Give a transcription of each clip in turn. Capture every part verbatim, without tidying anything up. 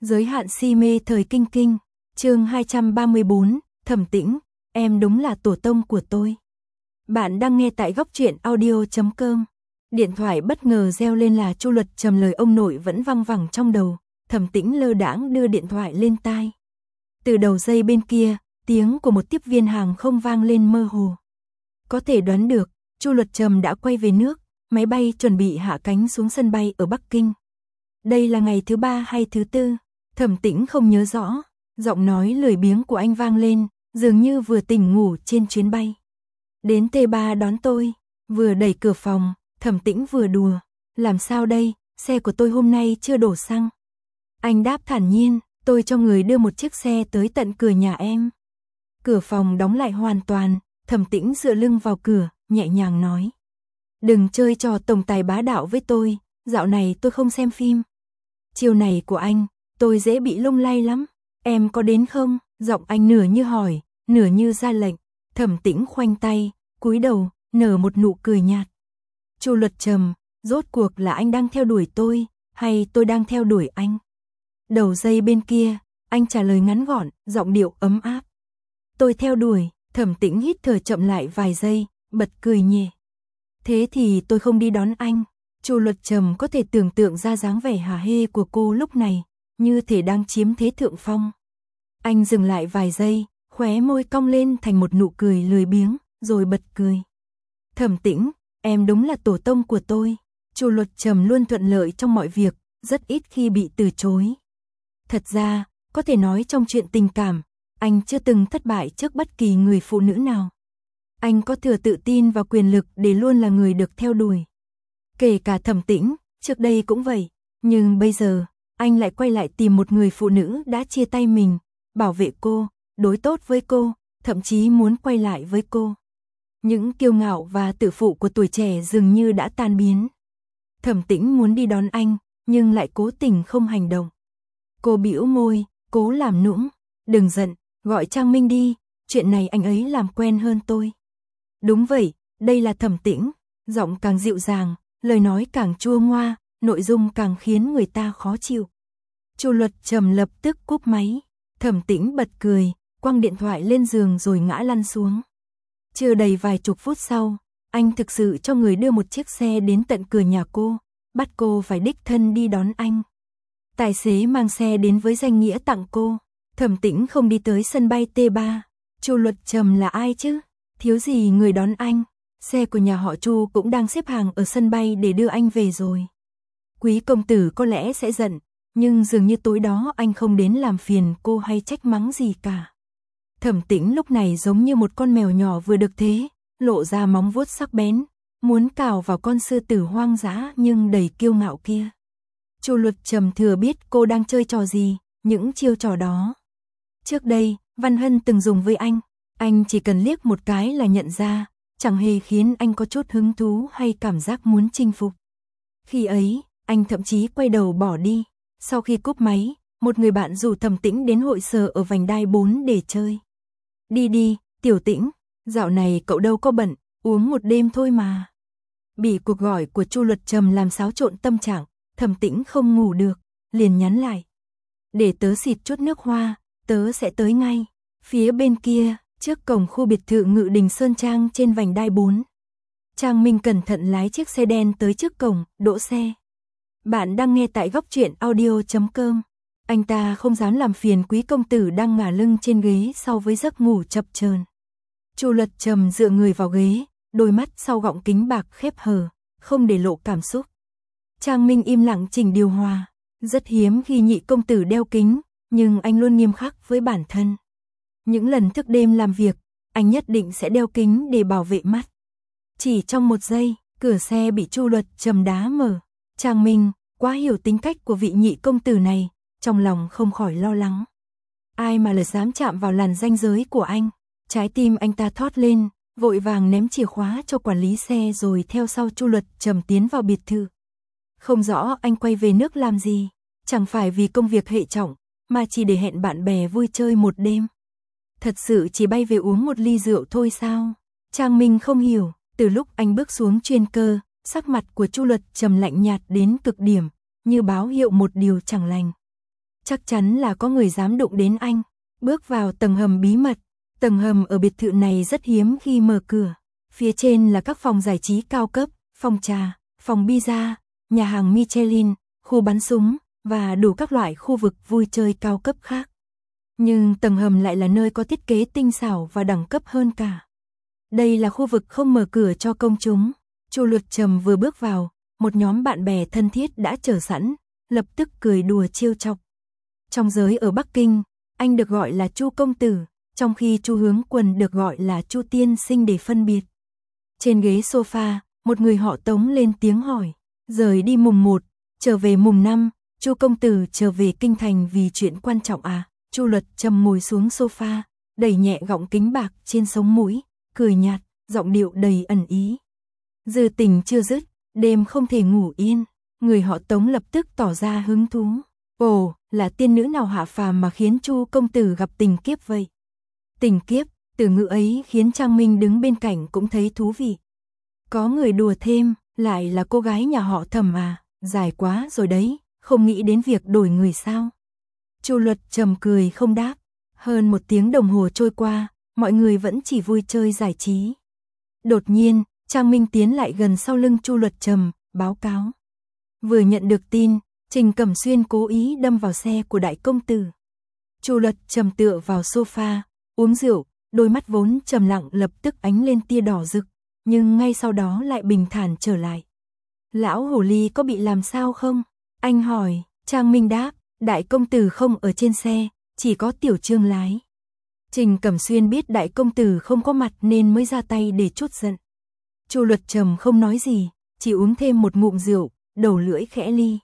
Giới hạn si mê thời kinh kinh, chương hai trăm ba mươi bốn, Thẩm Tĩnh, em đúng là tổ tông của tôi. Bạn đang nghe tại góc truyện audio chấm com. Điện thoại bất ngờ reo lên là Chu Luật Trầm, lời ông nội vẫn văng vẳng trong đầu. Thẩm Tĩnh lơ đãng đưa điện thoại lên tai. Từ đầu dây bên kia, tiếng của một tiếp viên hàng không vang lên mơ hồ. Có thể đoán được, Chu Luật Trầm đã quay về nước, máy bay chuẩn bị hạ cánh xuống sân bay ở Bắc Kinh. Đây là ngày thứ ba hay thứ tư, Thẩm Tĩnh không nhớ rõ, giọng nói lười biếng của anh vang lên, dường như vừa tỉnh ngủ trên chuyến bay. Đến T ba đón tôi, vừa đẩy cửa phòng, Thẩm Tĩnh vừa đùa, làm sao đây, xe của tôi hôm nay chưa đổ xăng. Anh đáp thản nhiên, tôi cho người đưa một chiếc xe tới tận cửa nhà em. Cửa phòng đóng lại hoàn toàn, Thẩm Tĩnh dựa lưng vào cửa, nhẹ nhàng nói. Đừng chơi trò tổng tài bá đạo với tôi, dạo này tôi không xem phim. Chiều này của anh, tôi dễ bị lung lay lắm, em có đến không? Giọng anh nửa như hỏi, nửa như ra lệnh. Thẩm Tĩnh khoanh tay, cúi đầu, nở một nụ cười nhạt. Chu Luật Trầm, rốt cuộc là anh đang theo đuổi tôi, hay tôi đang theo đuổi anh? Đầu dây bên kia, anh trả lời ngắn gọn, giọng điệu ấm áp. Tôi theo đuổi. Thẩm Tĩnh hít thở chậm lại vài giây, bật cười nhẹ. Thế thì tôi không đi đón anh. Chu Luật Trầm có thể tưởng tượng ra dáng vẻ hả hê của cô lúc này, như thể đang chiếm thế thượng phong. Anh dừng lại vài giây, khóe môi cong lên thành một nụ cười lười biếng, rồi bật cười. Thẩm Tĩnh, em đúng là tổ tông của tôi. Chu Luật Trầm luôn thuận lợi trong mọi việc, rất ít khi bị từ chối. Thật ra, có thể nói trong chuyện tình cảm, anh chưa từng thất bại trước bất kỳ người phụ nữ nào. Anh có thừa tự tin và quyền lực để luôn là người được theo đuổi. Kể cả Thẩm Tĩnh, trước đây cũng vậy. Nhưng bây giờ, anh lại quay lại tìm một người phụ nữ đã chia tay mình, bảo vệ cô, đối tốt với cô, thậm chí muốn quay lại với cô. Những kiêu ngạo và tự phụ của tuổi trẻ dường như đã tan biến. Thẩm Tĩnh muốn đi đón anh, nhưng lại cố tình không hành động. Cô bĩu môi, cố làm nũng. Đừng giận, gọi Trang Minh đi, chuyện này anh ấy làm quen hơn tôi. Đúng vậy, đây là Thẩm Tĩnh, giọng càng dịu dàng, lời nói càng chua ngoa, nội dung càng khiến người ta khó chịu. Chu Luật Trầm lập tức cúp máy, Thẩm Tĩnh bật cười, quăng điện thoại lên giường rồi ngã lăn xuống. Chưa đầy vài chục phút sau, anh thực sự cho người đưa một chiếc xe đến tận cửa nhà cô, bắt cô phải đích thân đi đón anh. Tài xế mang xe đến với danh nghĩa tặng cô. Thẩm Tĩnh không đi tới sân bay T ba. Chu Luật Trầm là ai chứ? Thiếu gì người đón anh? Xe của nhà họ Chu cũng đang xếp hàng ở sân bay để đưa anh về rồi. Quý công tử có lẽ sẽ giận, nhưng dường như tối đó anh không đến làm phiền cô hay trách mắng gì cả. Thẩm Tĩnh lúc này giống như một con mèo nhỏ vừa được thế, lộ ra móng vuốt sắc bén, muốn cào vào con sư tử hoang dã nhưng đầy kiêu ngạo kia. Chu Luật Trầm thừa biết cô đang chơi trò gì, những chiêu trò đó. Trước đây, Văn Hân từng dùng với anh, anh chỉ cần liếc một cái là nhận ra, chẳng hề khiến anh có chút hứng thú hay cảm giác muốn chinh phục. Khi ấy, anh thậm chí quay đầu bỏ đi. Sau khi cúp máy, một người bạn rủ Thẩm Tĩnh đến hội sở ở vành đai bốn để chơi. Đi đi, Tiểu Tĩnh, dạo này cậu đâu có bận, uống một đêm thôi mà. Bị cuộc gọi của Chu Luật Trầm làm xáo trộn tâm trạng, Thẩm Tĩnh không ngủ được, liền nhắn lại. Để tớ xịt chút nước hoa, tớ sẽ tới ngay. Phía bên kia, trước cổng khu biệt thự Ngự Đình Sơn Trang trên vành đai bốn. Trang Minh cẩn thận lái chiếc xe đen tới trước cổng, đỗ xe. Bạn đang nghe tại góc truyện audio chấm com. Anh ta không dám làm phiền quý công tử đang ngả lưng trên ghế sau với giấc ngủ chập chờn. Chu Luật Trầm dựa người vào ghế, đôi mắt sau gọng kính bạc khép hờ, không để lộ cảm xúc. Trang Minh im lặng chỉnh điều hòa. Rất hiếm khi nhị công tử đeo kính, nhưng anh luôn nghiêm khắc với bản thân. Những lần thức đêm làm việc, anh nhất định sẽ đeo kính để bảo vệ mắt. Chỉ trong một giây, cửa xe bị Chu Luật Trầm đá mở. Trang Minh, quá hiểu tính cách của vị nhị công tử này, trong lòng không khỏi lo lắng. Ai mà là dám chạm vào làn ranh giới của anh? Trái tim anh ta thót lên, vội vàng ném chìa khóa cho quản lý xe rồi theo sau Chu Luật Trầm tiến vào biệt thự. Không rõ anh quay về nước làm gì, chẳng phải vì công việc hệ trọng, mà chỉ để hẹn bạn bè vui chơi một đêm. Thật sự chỉ bay về uống một ly rượu thôi sao? Trang Minh không hiểu, từ lúc anh bước xuống chuyên cơ, sắc mặt của Chu Luật Trầm lạnh nhạt đến cực điểm, như báo hiệu một điều chẳng lành. chắc chắn là có người dám đụng đến anh. Bước vào tầng hầm bí mật, tầng hầm ở biệt thự này rất hiếm khi mở cửa. Phía trên là các phòng giải trí cao cấp, phòng trà, phòng pizza, nhà hàng Michelin, khu bắn súng và đủ các loại khu vực vui chơi cao cấp khác. Nhưng tầng hầm lại là nơi có thiết kế tinh xảo và đẳng cấp hơn cả. Đây là khu vực không mở cửa cho công chúng. Chu Luật Trầm vừa bước vào, một nhóm bạn bè thân thiết đã chờ sẵn, lập tức cười đùa trêu chọc. Trong giới ở Bắc Kinh, anh được gọi là Chu công tử, trong khi Chu Hướng Quân được gọi là Chu tiên sinh để phân biệt. Trên ghế sofa, một người họ Tống lên tiếng hỏi, rời đi mùng một, trở về mùng năm, Chu công tử trở về kinh thành vì chuyện quan trọng à? Chu Luật Trầm ngồi xuống sofa, đẩy nhẹ gọng kính bạc trên sống mũi, cười nhạt, giọng điệu đầy ẩn ý. Dư tình chưa dứt, đêm không thể ngủ yên. Người họ Tống lập tức tỏ ra hứng thú. Ồ, là tiên nữ nào hạ phàm mà khiến Chu công tử gặp tình kiếp vậy? Tình kiếp, từ ngữ ấy khiến Trang Minh đứng bên cạnh cũng thấy thú vị. Có người đùa thêm, lại là cô gái nhà họ Thẩm à, dài quá rồi đấy, không nghĩ đến việc đổi người sao? Chu Luật Trầm cười không đáp. Hơn một tiếng đồng hồ trôi qua, mọi người vẫn chỉ vui chơi giải trí. Đột nhiên, Trang Minh tiến lại gần sau lưng Chu Luật Trầm, báo cáo. Vừa nhận được tin, Trình Cẩm Xuyên cố ý đâm vào xe của đại công tử. Chu Luật Trầm tựa vào sofa, uống rượu, đôi mắt vốn trầm lặng lập tức ánh lên tia đỏ rực, nhưng ngay sau đó lại bình thản trở lại. Lão hồ ly có bị làm sao không? Anh hỏi. Trang Minh đáp, đại công tử không ở trên xe, chỉ có Tiểu Trương lái. Trình Cẩm Xuyên biết đại công tử không có mặt nên mới ra tay để trút giận. Chu Luật Trầm không nói gì, chỉ uống thêm một ngụm rượu, đầu lưỡi khẽ ly.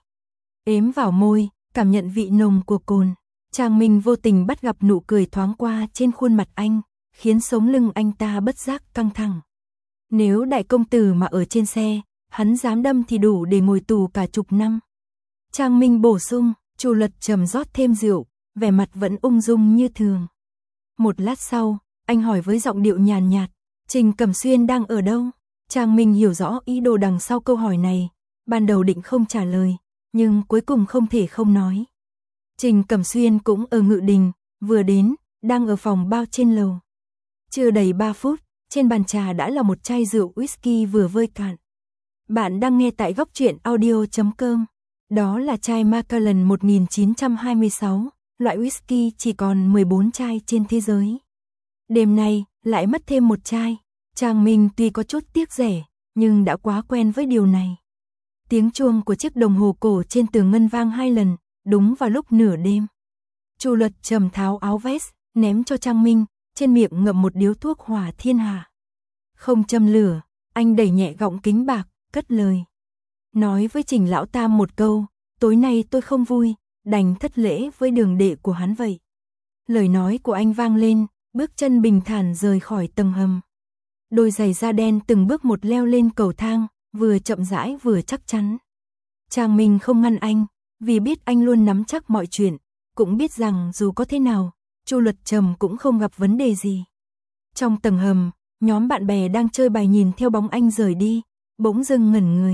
Ếm vào môi, cảm nhận vị nồng của cồn. Trang Minh vô tình bắt gặp nụ cười thoáng qua trên khuôn mặt anh, khiến sống lưng anh ta bất giác căng thẳng. Nếu đại công tử mà ở trên xe, hắn dám đâm thì đủ để ngồi tù cả chục năm. Trang Minh bổ sung, Chu Luật Trầm rót thêm rượu, vẻ mặt vẫn ung dung như thường. Một lát sau, anh hỏi với giọng điệu nhàn nhạt, Trình Cẩm Xuyên đang ở đâu? Trang Minh hiểu rõ ý đồ đằng sau câu hỏi này, ban đầu định không trả lời, nhưng cuối cùng không thể không nói. Trình Cẩm Xuyên cũng ở Ngự Đình, vừa đến, đang ở phòng bao trên lầu. Chưa đầy ba phút, trên bàn trà đã là một chai rượu whisky vừa vơi cạn. Bạn đang nghe tại góc truyện audio chấm com. Đó là chai Macallan một nghìn chín trăm hai mươi sáu, loại whisky chỉ còn mười bốn chai trên thế giới. Đêm nay, lại mất thêm một chai. Trang Minh tuy có chút tiếc rẻ, nhưng đã quá quen với điều này. Tiếng chuông của chiếc đồng hồ cổ trên tường ngân vang hai lần, đúng vào lúc nửa đêm. Chu Luật Trầm tháo áo vest, ném cho Trang Minh, trên miệng ngậm một điếu thuốc hỏa thiên hạ. Không châm lửa, anh đẩy nhẹ gọng kính bạc, cất lời. Nói với Trình Lão Tam một câu, tối nay tôi không vui, đành thất lễ với đường đệ của hắn vậy. Lời nói của anh vang lên, bước chân bình thản rời khỏi tầng hầm. Đôi giày da đen từng bước một leo lên cầu thang, vừa chậm rãi vừa chắc chắn. Trang Minh không ngăn anh, vì biết anh luôn nắm chắc mọi chuyện, cũng biết rằng dù có thế nào, Chu Luật Trầm cũng không gặp vấn đề gì. Trong tầng hầm, nhóm bạn bè đang chơi bài nhìn theo bóng anh rời đi, bỗng dưng ngẩn người.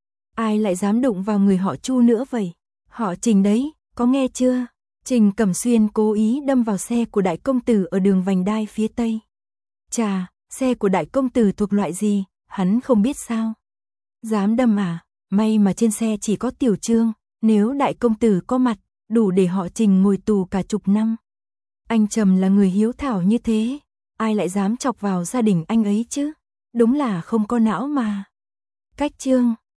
Ai lại dám đụng vào người họ Chu nữa vậy? Họ Trình đấy, có nghe chưa? Trình Cẩm Xuyên cố ý đâm vào xe của đại công tử ở đường vành đai phía tây. Chà, xe của đại công tử thuộc loại gì, hắn không biết sao? Dám đâm à? May mà trên xe chỉ có Tiểu Trương, nếu đại công tử có mặt, đủ để họ Trình ngồi tù cả chục năm. Anh Trầm là người hiếu thảo như thế, ai lại dám chọc vào gia đình anh ấy chứ? Đúng là không có não mà. Cách chương